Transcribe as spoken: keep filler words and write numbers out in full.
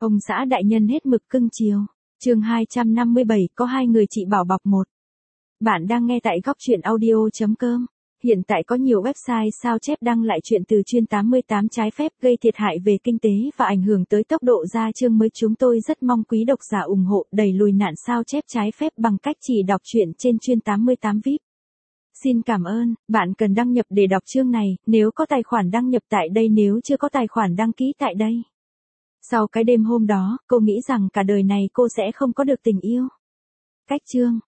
Ông xã đại nhân hết mực cưng chiều. Chương hai trăm năm mươi bảy, có hai người chị bảo bọc một. Bạn đang nghe tại góc truyện audio chấm com. Hiện tại có nhiều website sao chép đăng lại chuyện từ chuyên tám mươi tám trái phép gây thiệt hại về kinh tế và ảnh hưởng tới tốc độ ra chương mới. Chúng tôi rất mong quý độc giả ủng hộ đẩy lùi nạn sao chép trái phép bằng cách chỉ đọc truyện trên chuyên tám mươi tám vi ai pi. Xin cảm ơn. Bạn cần đăng nhập để đọc chương này, nếu có tài khoản đăng nhập tại đây, nếu chưa có tài khoản đăng ký tại đây. Sau cái đêm hôm đó, cô nghĩ rằng cả đời này cô sẽ không có được tình yêu. Cách chương.